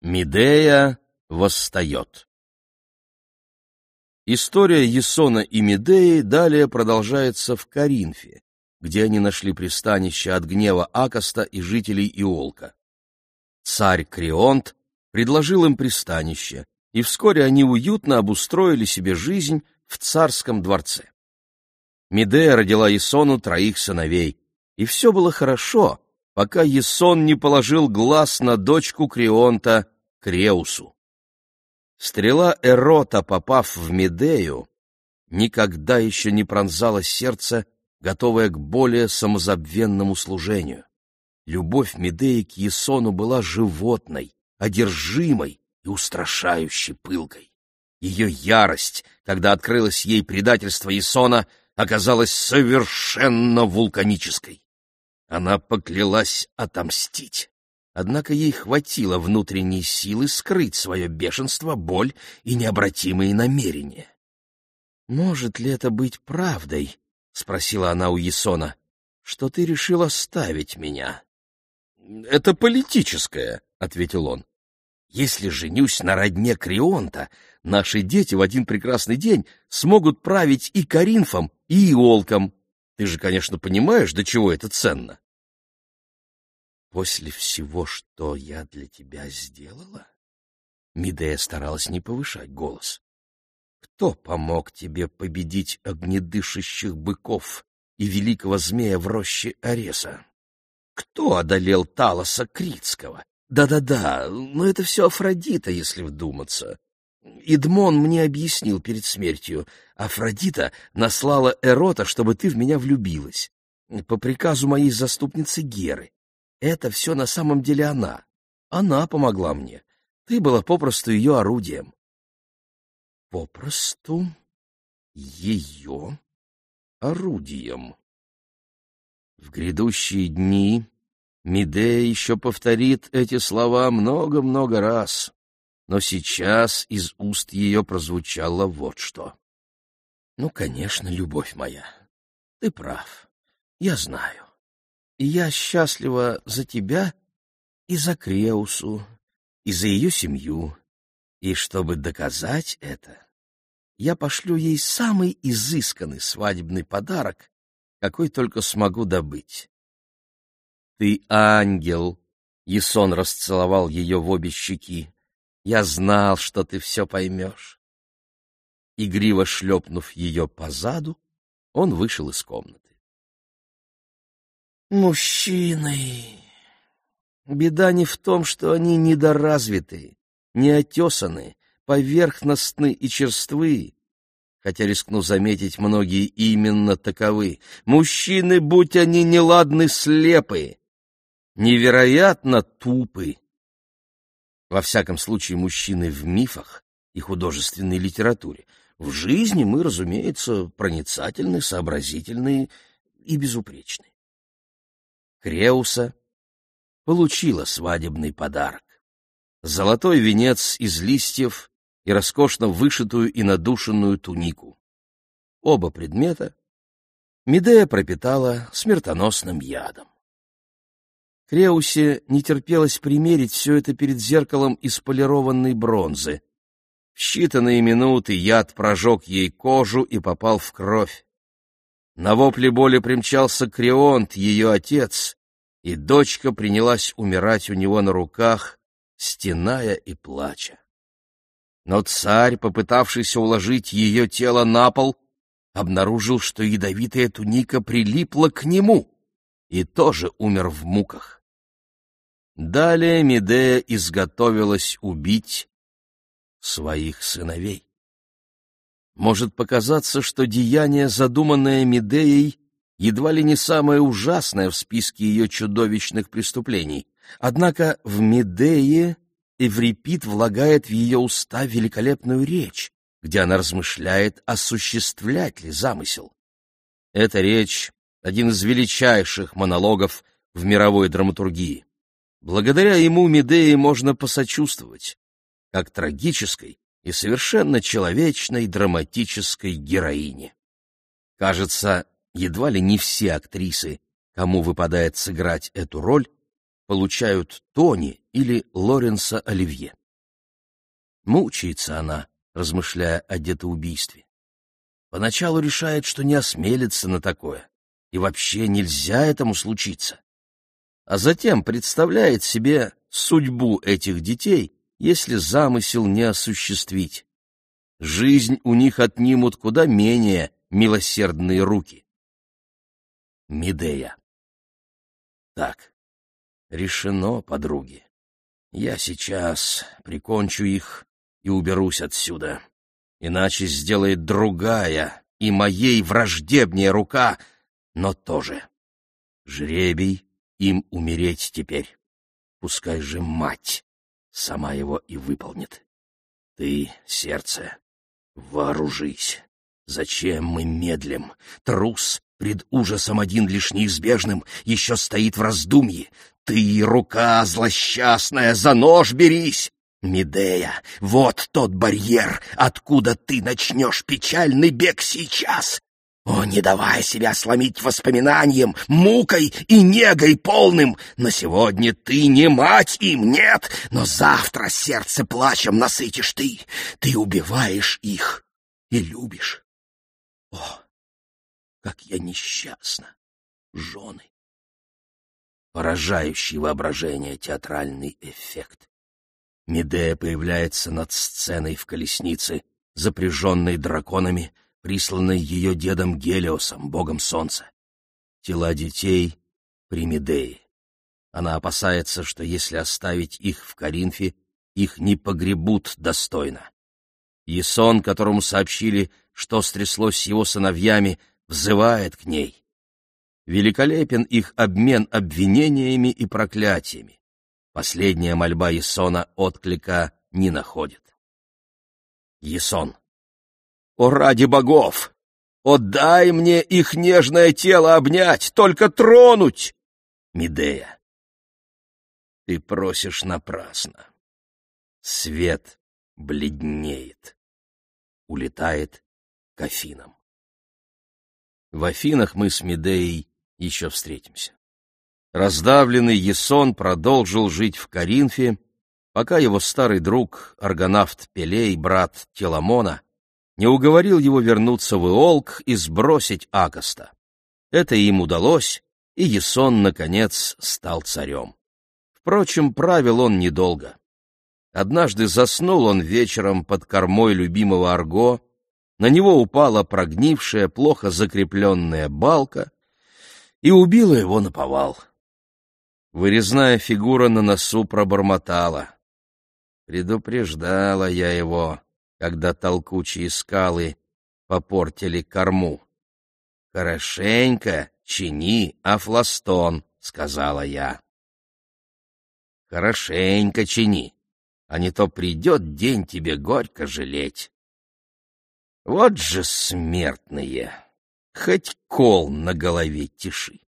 Медея восстает. История Ясона и Медеи далее продолжается в Коринфе, где они нашли пристанище от гнева Акаста и жителей Иолка. Царь Крионт предложил им пристанище, и вскоре они уютно обустроили себе жизнь в царском дворце. Медея родила Ясону 3 сыновей, и все было хорошо, пока Ясон не положил глаз на дочку Крионта, Креусу. Стрела Эрота, попав в Медею, никогда еще не пронзала сердце, готовое к более самозабвенному служению. Любовь Медеи к Ясону была животной, одержимой и устрашающе пылкой. Ее ярость, когда открылось ей предательство Ясона, оказалась совершенно вулканической. Она поклялась отомстить. Однако ей хватило внутренней силы скрыть свое бешенство, боль и необратимые намерения. «Может ли это быть правдой?» — спросила она у Ясона, — «что ты решил оставить меня?» «Это политическое», — ответил он. «Если женюсь на родне Крионта, наши дети в один прекрасный день смогут править и Коринфом, и Иолком. Ты же, конечно, понимаешь, до чего это ценно». «После всего, что я для тебя сделала?» Медея старалась не повышать голос. «Кто помог тебе победить огнедышащих быков и великого змея в роще Ареса? Кто одолел Талоса Критского? Да-да-да, но это все Афродита, если вдуматься. Идмон мне объяснил перед смертью. Афродита наслала Эрота, чтобы ты в меня влюбилась. По приказу моей заступницы Геры. Это все на самом деле она. Она помогла мне. Ты была попросту ее орудием». «Попросту ее орудием». В грядущие дни Медея еще повторит эти слова много-много раз, но сейчас из уст ее прозвучало вот что. «Ну, конечно, любовь моя, ты прав, я знаю. И я счастлива за тебя и за Креусу, и за ее семью. И чтобы доказать это, я пошлю ей самый изысканный свадебный подарок, какой только смогу добыть». «Ты ангел!» — Ясон расцеловал ее в обе щеки. «Я знал, что ты все поймешь». Игриво шлепнув ее по заду, он вышел из комнаты. Мужчины! Беда не в том, что они недоразвиты, неотесаны, поверхностны и черствы, хотя, рискну заметить, многие именно таковы. Мужчины, будь они неладны, слепы, невероятно тупы. Во всяком случае, мужчины в мифах и художественной литературе. В жизни мы, разумеется, проницательны, сообразительны и безупречны. Креуса получила свадебный подарок. Золотой венец из листьев и роскошно вышитую и надушенную тунику. Оба предмета Медея пропитала смертоносным ядом. Креусе не терпелось примерить все это перед зеркалом из полированной бронзы. В считанные минуты яд прожег ей кожу и попал в кровь. На вопли боли примчался Крионт, ее отец, и дочка принялась умирать у него на руках, стеная и плача. Но царь, попытавшийся уложить ее тело на пол, обнаружил, что ядовитая туника прилипла к нему, и тоже умер в муках. Далее Медея изготовилась убить своих сыновей. Может показаться, что деяние, задуманное Медеей, едва ли не самое ужасное в списке ее чудовищных преступлений. Однако в Медее Эврипид влагает в ее уста великолепную речь, где она размышляет, осуществлять ли замысел. Эта речь — один из величайших монологов в мировой драматургии. Благодаря ему Медее можно посочувствовать, как трагической и совершенно человечной драматической героине. Кажется, едва ли не все актрисы, кому выпадает сыграть эту роль, получают Тони или Лоренса Оливье. Мучается она, размышляя о детоубийстве. Поначалу решает, что не осмелится на такое, и вообще нельзя этому случиться. А затем представляет себе судьбу этих детей, если замысел не осуществить. Жизнь у них отнимут куда менее милосердные руки. Медея. Так, решено, подруги. Я сейчас прикончу их и уберусь отсюда. Иначе сделает другая и моей враждебнее рука, но тоже. Жребий им умереть теперь. Пускай же мать сама его и выполнит. Ты, сердце, вооружись. Зачем мы медлим? Трус пред ужасом один лишь неизбежным еще стоит в раздумье. Ты, рука злосчастная, за нож берись! Медея, вот тот барьер, откуда ты начнешь печальный бег сейчас. О, не давай себя сломить воспоминанием, мукой и негой полным. На сегодня ты не мать им, нет, но завтра сердце плачем насытишь ты. Ты убиваешь их и любишь. О, как я несчастна, жены! Поражающий воображение театральный эффект. Медея появляется над сценой в колеснице, запряженной драконами, присланной ее дедом Гелиосом, богом солнца. Тела детей при Медее. Она опасается, что если оставить их в Коринфе, их не погребут достойно. Ясон, которому сообщили, что стряслось с его сыновьями, взывает к ней. Великолепен их обмен обвинениями и проклятиями. Последняя мольба Ясона отклика не находит. Ясон. «О, ради богов! О, дай мне их нежное тело обнять, только тронуть!» Медея. Ты просишь напрасно. Свет бледнеет. Улетает к Афинам. В Афинах мы с Медеей еще встретимся. Раздавленный Ясон продолжил жить в Коринфе, пока его старый друг, аргонавт Пелей, брат Теламона, не уговорил его вернуться в Иолк и сбросить Акоста. Это им удалось, и Ясон, наконец, стал царем. Впрочем, правил он недолго. Однажды заснул он вечером под кормой любимого Арго, на него упала прогнившая, плохо закрепленная балка и убила его наповал. Вырезная фигура на носу пробормотала. Предупреждала я его, когда толкучие скалы попортили корму. «Хорошенько чини, Афластон», — сказала я. «Хорошенько чини, а не то придет день тебе горько жалеть». Вот же смертные, хоть кол на голове тиши.